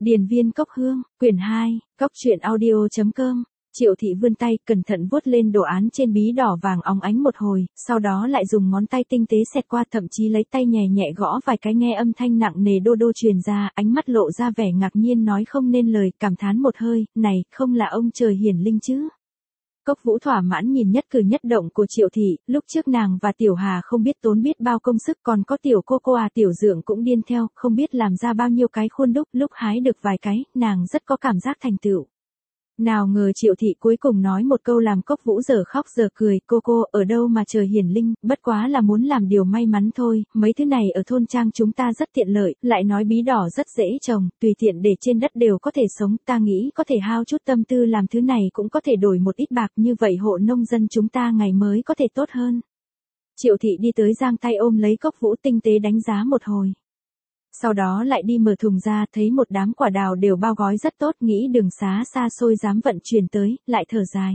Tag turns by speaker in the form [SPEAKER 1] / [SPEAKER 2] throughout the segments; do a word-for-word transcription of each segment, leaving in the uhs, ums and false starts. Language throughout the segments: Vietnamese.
[SPEAKER 1] Điền viên cốc hương, quyển hai, cốc truyện audio.com. Triệu thị vươn tay, cẩn thận vuốt lên đồ án trên bí đỏ vàng óng ánh một hồi, sau đó lại dùng ngón tay tinh tế xẹt qua, thậm chí lấy tay nhẹ nhẹ gõ vài cái nghe âm thanh nặng nề đô đô truyền ra, ánh mắt lộ ra vẻ ngạc nhiên nói không nên lời, cảm thán một hơi, này, không là ông trời hiển linh chứ. Cốc Vũ thỏa mãn nhìn nhất cử nhất động của Triệu thị, lúc trước nàng và Tiểu Hà không biết tốn biết bao công sức, còn có Tiểu cô cô à Tiểu Dượng cũng điên theo, không biết làm ra bao nhiêu cái khuôn đúc, lúc hái được vài cái, nàng rất có cảm giác thành tựu. Nào ngờ Triệu thị cuối cùng nói một câu làm Cốc Vũ giờ khóc giờ cười, cô cô, ở đâu mà trời hiển linh, bất quá là muốn làm điều may mắn thôi, mấy thứ này ở thôn trang chúng ta rất tiện lợi, lại nói bí đỏ rất dễ trồng, tùy tiện để trên đất đều có thể sống, ta nghĩ có thể hao chút tâm tư làm thứ này cũng có thể đổi một ít bạc, như vậy hộ nông dân chúng ta ngày mới có thể tốt hơn. Triệu thị đi tới giang tay ôm lấy Cốc Vũ tinh tế đánh giá một hồi. Sau đó lại đi mở thùng ra, thấy một đám quả đào đều bao gói rất tốt, nghĩ đường xá xa xôi dám vận chuyển tới, lại thở dài.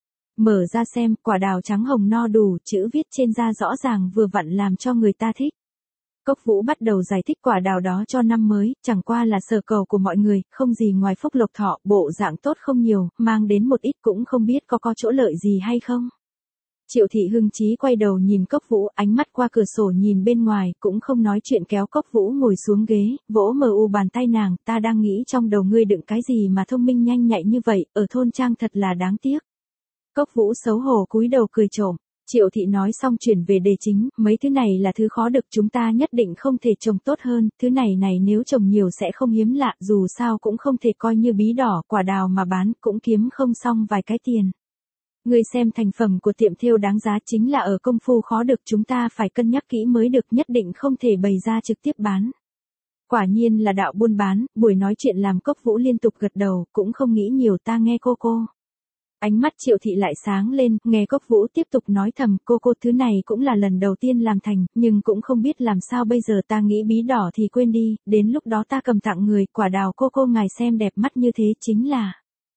[SPEAKER 1] Mở ra xem, quả đào trắng hồng no đủ, chữ viết trên da rõ ràng vừa vặn làm cho người ta thích. Cốc Vũ bắt đầu giải thích quả đào đó cho năm mới, chẳng qua là sở cầu của mọi người, không gì ngoài phúc lộc thọ, bộ dạng tốt không nhiều, mang đến một ít cũng không biết có có chỗ lợi gì hay không. Triệu thị hưng trí quay đầu nhìn Cốc Vũ, ánh mắt qua cửa sổ nhìn bên ngoài, cũng không nói chuyện kéo Cốc Vũ ngồi xuống ghế, vỗ mờ u bàn tay nàng, ta đang nghĩ trong đầu ngươi đựng cái gì mà thông minh nhanh nhạy như vậy, ở thôn trang thật là đáng tiếc. Cốc Vũ xấu hổ cúi đầu cười trộm. Triệu thị nói xong chuyển về đề chính, mấy thứ này là thứ khó được, chúng ta nhất định không thể trồng tốt hơn, thứ này này nếu trồng nhiều sẽ không hiếm lạ, dù sao cũng không thể coi như bí đỏ, quả đào mà bán, cũng kiếm không xong vài cái tiền. Ngươi xem thành phẩm của tiệm thêu đáng giá chính là ở công phu khó được, chúng ta phải cân nhắc kỹ mới được, nhất định không thể bày ra trực tiếp bán. Quả nhiên là đạo buôn bán, buổi nói chuyện làm Cốc Vũ liên tục gật đầu, cũng không nghĩ nhiều, ta nghe cô cô. Ánh mắt Triệu thị lại sáng lên, nghe Cốc Vũ tiếp tục nói thầm, cô cô thứ này cũng là lần đầu tiên làm thành, nhưng cũng không biết làm sao bây giờ, ta nghĩ bí đỏ thì quên đi, đến lúc đó ta cầm tặng người, quả đào cô cô ngài xem đẹp mắt như thế chính là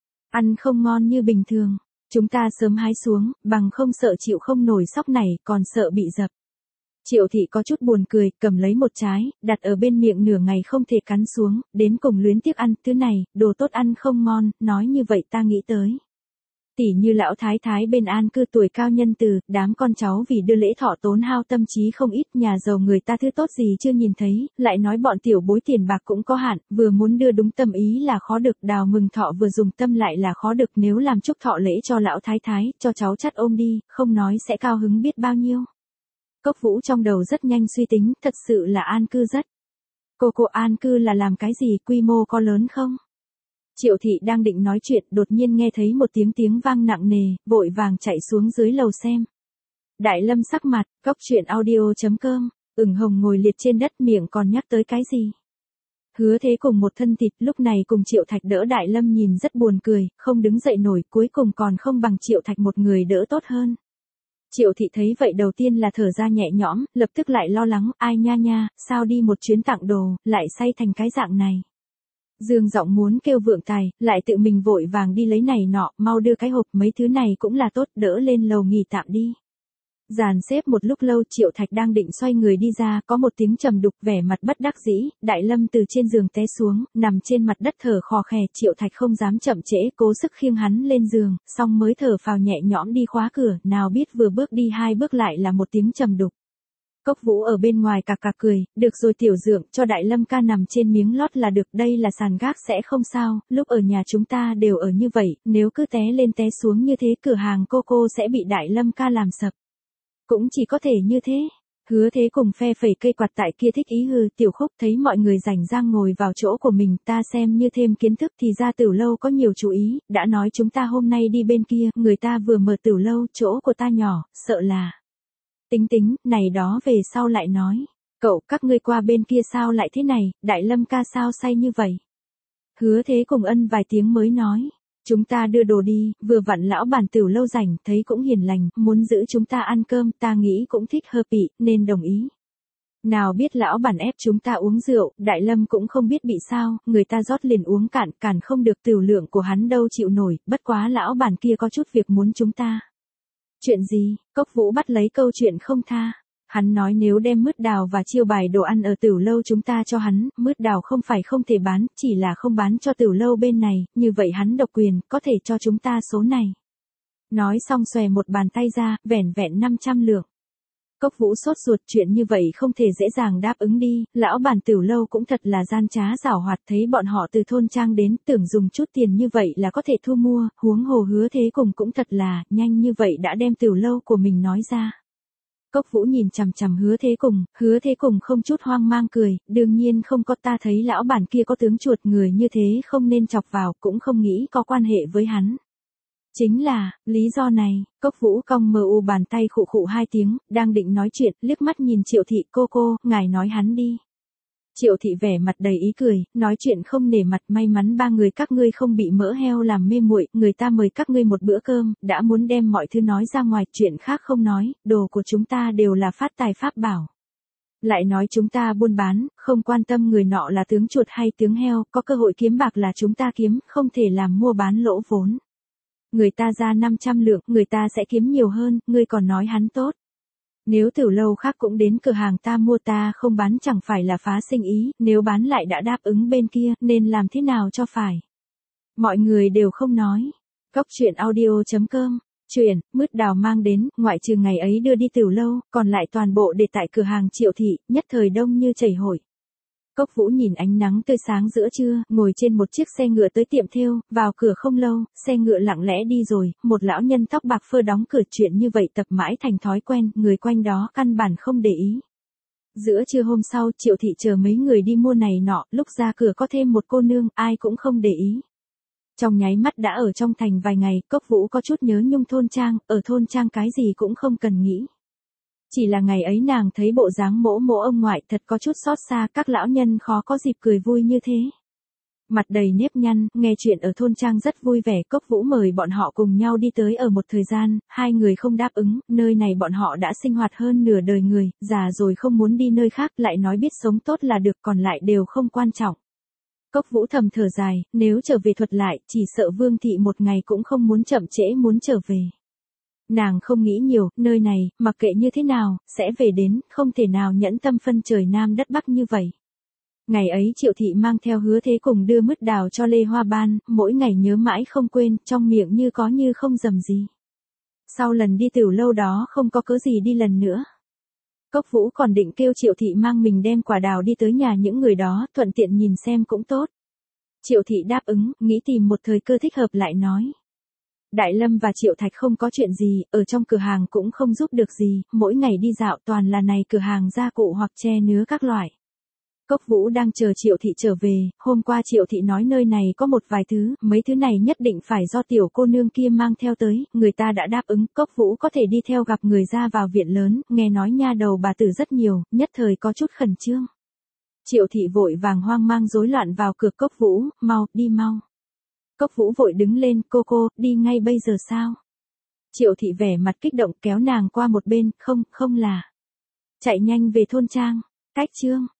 [SPEAKER 1] ăn không ngon như bình thường. Chúng ta sớm hái xuống, bằng không sợ chịu không nổi sóc này, còn sợ bị dập. Triệu thị có chút buồn cười, cầm lấy một trái, đặt ở bên miệng nửa ngày không thể cắn xuống, đến cùng luyến tiếc ăn, thứ này, đồ tốt ăn không ngon, nói như vậy ta nghĩ tới. Tỉ như lão thái thái bên an cư tuổi cao nhân từ, đám con cháu vì đưa lễ thọ tốn hao tâm trí không ít, nhà giàu người ta thứ tốt gì chưa nhìn thấy, lại nói bọn tiểu bối tiền bạc cũng có hạn, vừa muốn đưa đúng tâm ý là khó được, đào mừng thọ vừa dùng tâm lại là khó được, nếu làm chúc thọ lễ cho lão thái thái, cho cháu chắt ôm đi, không nói sẽ cao hứng biết bao nhiêu. Cốc Vũ trong đầu rất nhanh suy tính, thật sự là an cư rất. Cô cô an cư là làm cái gì, quy mô có lớn không? Triệu thị đang định nói chuyện, đột nhiên nghe thấy một tiếng tiếng vang nặng nề, vội vàng chạy xuống dưới lầu xem. Đại Lâm sắc mặt, cốc truyện audio.com, ửng hồng ngồi liệt trên đất, miệng còn nhắc tới cái gì. Hứa Thế cùng một thân thịt, lúc này cùng Triệu Thạch đỡ Đại Lâm nhìn rất buồn cười, không đứng dậy nổi, cuối cùng còn không bằng Triệu Thạch một người đỡ tốt hơn. Triệu thị thấy vậy đầu tiên là thở ra nhẹ nhõm, lập tức lại lo lắng, ai nha nha, sao đi một chuyến tặng đồ, lại say thành cái dạng này. Dương giọng muốn kêu vượng tài, lại tự mình vội vàng đi lấy này nọ, mau đưa cái hộp, mấy thứ này cũng là tốt, đỡ lên lầu nghỉ tạm đi. Dàn xếp một lúc lâu, Triệu Thạch đang định xoay người đi ra, có một tiếng trầm đục, vẻ mặt bất đắc dĩ, Đại Lâm từ trên giường té xuống, nằm trên mặt đất thở khò khè, Triệu Thạch không dám chậm trễ, cố sức khiêng hắn lên giường, xong mới thở phào nhẹ nhõm đi khóa cửa, nào biết vừa bước đi hai bước lại là một tiếng trầm đục. Cốc Vũ ở bên ngoài cạc cạc cười, được rồi Tiểu Dượng, cho Đại Lâm ca nằm trên miếng lót là được, đây là sàn gác sẽ không sao, lúc ở nhà chúng ta đều ở như vậy, nếu cứ té lên té xuống như thế cửa hàng cô cô sẽ bị Đại Lâm ca làm sập. Cũng chỉ có thể như thế. Hứa Thế cùng phe phẩy cây quạt tại kia thích ý hừ, Tiểu Khúc thấy mọi người rảnh rang ngồi vào chỗ của mình, ta xem như thêm kiến thức thì ra Tửu lâu có nhiều chú ý, đã nói chúng ta hôm nay đi bên kia, người ta vừa mở Tửu lâu, chỗ của ta nhỏ, sợ là. Tính tính, này đó về sau lại nói. Cậu, các ngươi qua bên kia sao lại thế này, Đại Lâm ca sao say như vậy? Hứa Thế cùng ân vài tiếng mới nói. Chúng ta đưa đồ đi, vừa vặn lão bản Tửu lâu rảnh, thấy cũng hiền lành, muốn giữ chúng ta ăn cơm, ta nghĩ cũng thích hợp ị, nên đồng ý. Nào biết lão bản ép chúng ta uống rượu, Đại Lâm cũng không biết bị sao, người ta rót liền uống cạn, cản không được tửu lượng của hắn đâu chịu nổi, bất quá lão bản kia có chút việc muốn chúng ta. Chuyện gì? Cốc Vũ bắt lấy câu chuyện không tha. Hắn nói nếu đem mứt đào và chiêu bài đồ ăn ở tiểu lâu chúng ta cho hắn, mứt đào không phải không thể bán, chỉ là không bán cho tiểu lâu bên này, như vậy hắn độc quyền, có thể cho chúng ta số này. Nói xong xòe một bàn tay ra, vẻn vẹn năm trăm lượng. Cốc Vũ sốt ruột, chuyện như vậy không thể dễ dàng đáp ứng đi, lão bản tiểu lâu cũng thật là gian trá giảo hoạt, thấy bọn họ từ thôn trang đến, tưởng dùng chút tiền như vậy là có thể thu mua, huống hồ Hứa Thế Cùng cũng thật là, nhanh như vậy đã đem tiểu lâu của mình nói ra. Cốc Vũ nhìn chằm chằm Hứa Thế Cùng, Hứa Thế Cùng không chút hoang mang cười, đương nhiên không có, ta thấy lão bản kia có tướng chuột, người như thế không nên chọc vào, cũng không nghĩ có quan hệ với hắn. Chính là, lý do này, Cốc Vũ cong mờ u bàn tay khụ khụ hai tiếng, đang định nói chuyện, liếc mắt nhìn Triệu Thị, cô cô, ngài nói hắn đi. Triệu Thị vẻ mặt đầy ý cười, nói chuyện không nể mặt, may mắn ba người các ngươi không bị mỡ heo làm mê muội, người ta mời các ngươi một bữa cơm, đã muốn đem mọi thứ nói ra ngoài, chuyện khác không nói, đồ của chúng ta đều là phát tài pháp bảo. Lại nói chúng ta buôn bán, không quan tâm người nọ là tướng chuột hay tướng heo, có cơ hội kiếm bạc là chúng ta kiếm, không thể làm mua bán lỗ vốn. Người ta ra năm trăm lượng, người ta sẽ kiếm nhiều hơn, ngươi còn nói hắn tốt. Nếu tiểu lâu khác cũng đến cửa hàng ta mua, ta không bán chẳng phải là phá sinh ý, nếu bán lại đã đáp ứng bên kia, nên làm thế nào cho phải. Mọi người đều không nói. Góc truyện audio chấm com, chuyện, mứt đào mang đến, ngoại trừ ngày ấy đưa đi tiểu lâu, còn lại toàn bộ để tại cửa hàng Triệu Thị, nhất thời đông như chảy hội. Cốc Vũ nhìn ánh nắng tươi sáng giữa trưa, ngồi trên một chiếc xe ngựa tới tiệm thêu, vào cửa không lâu, xe ngựa lặng lẽ đi rồi, một lão nhân tóc bạc phơ đóng cửa, chuyện như vậy tập mãi thành thói quen, người quanh đó căn bản không để ý. Giữa trưa hôm sau, Triệu Thị chờ mấy người đi mua này nọ, lúc ra cửa có thêm một cô nương, ai cũng không để ý. Trong nháy mắt đã ở trong thành vài ngày, Cốc Vũ có chút nhớ nhung thôn trang, ở thôn trang cái gì cũng không cần nghĩ. Chỉ là ngày ấy nàng thấy bộ dáng mỗ mỗ ông ngoại thật có chút xót xa, các lão nhân khó có dịp cười vui như thế. Mặt đầy nếp nhăn, nghe chuyện ở thôn trang rất vui vẻ, Cốc Vũ mời bọn họ cùng nhau đi tới ở một thời gian, hai người không đáp ứng, nơi này bọn họ đã sinh hoạt hơn nửa đời người, già rồi không muốn đi nơi khác, lại nói biết sống tốt là được, còn lại đều không quan trọng. Cốc Vũ thầm thở dài, nếu trở về thuật lại, chỉ sợ Vương Thị một ngày cũng không muốn chậm trễ muốn trở về. Nàng không nghĩ nhiều, nơi này, mặc kệ như thế nào, sẽ về đến, không thể nào nhẫn tâm phân trời Nam đất Bắc như vậy. Ngày ấy Triệu Thị mang theo Hứa Thế Cùng đưa mứt đào cho Lê Hoa Ban, mỗi ngày nhớ mãi không quên, trong miệng như có như không dầm gì. Sau lần đi tiểu lâu đó không có cớ gì đi lần nữa. Cốc Vũ còn định kêu Triệu Thị mang mình đem quả đào đi tới nhà những người đó, thuận tiện nhìn xem cũng tốt. Triệu Thị đáp ứng, nghĩ tìm một thời cơ thích hợp lại nói. Đại Lâm và Triệu Thạch không có chuyện gì, ở trong cửa hàng cũng không giúp được gì, mỗi ngày đi dạo toàn là này cửa hàng gia cụ hoặc tre nứa các loại. Cốc Vũ đang chờ Triệu Thị trở về, hôm qua Triệu Thị nói nơi này có một vài thứ, mấy thứ này nhất định phải do tiểu cô nương kia mang theo tới, người ta đã đáp ứng, Cốc Vũ có thể đi theo gặp người ra vào viện lớn, nghe nói nha đầu bà tử rất nhiều, nhất thời có chút khẩn trương. Triệu Thị vội vàng hoang mang rối loạn vào cửa, Cốc Vũ, mau, đi mau. Cốc Vũ vội đứng lên, cô cô, đi ngay bây giờ sao? Triệu Thị vẻ mặt kích động kéo nàng qua một bên, không, không là. Chạy nhanh về thôn trang, cách chương.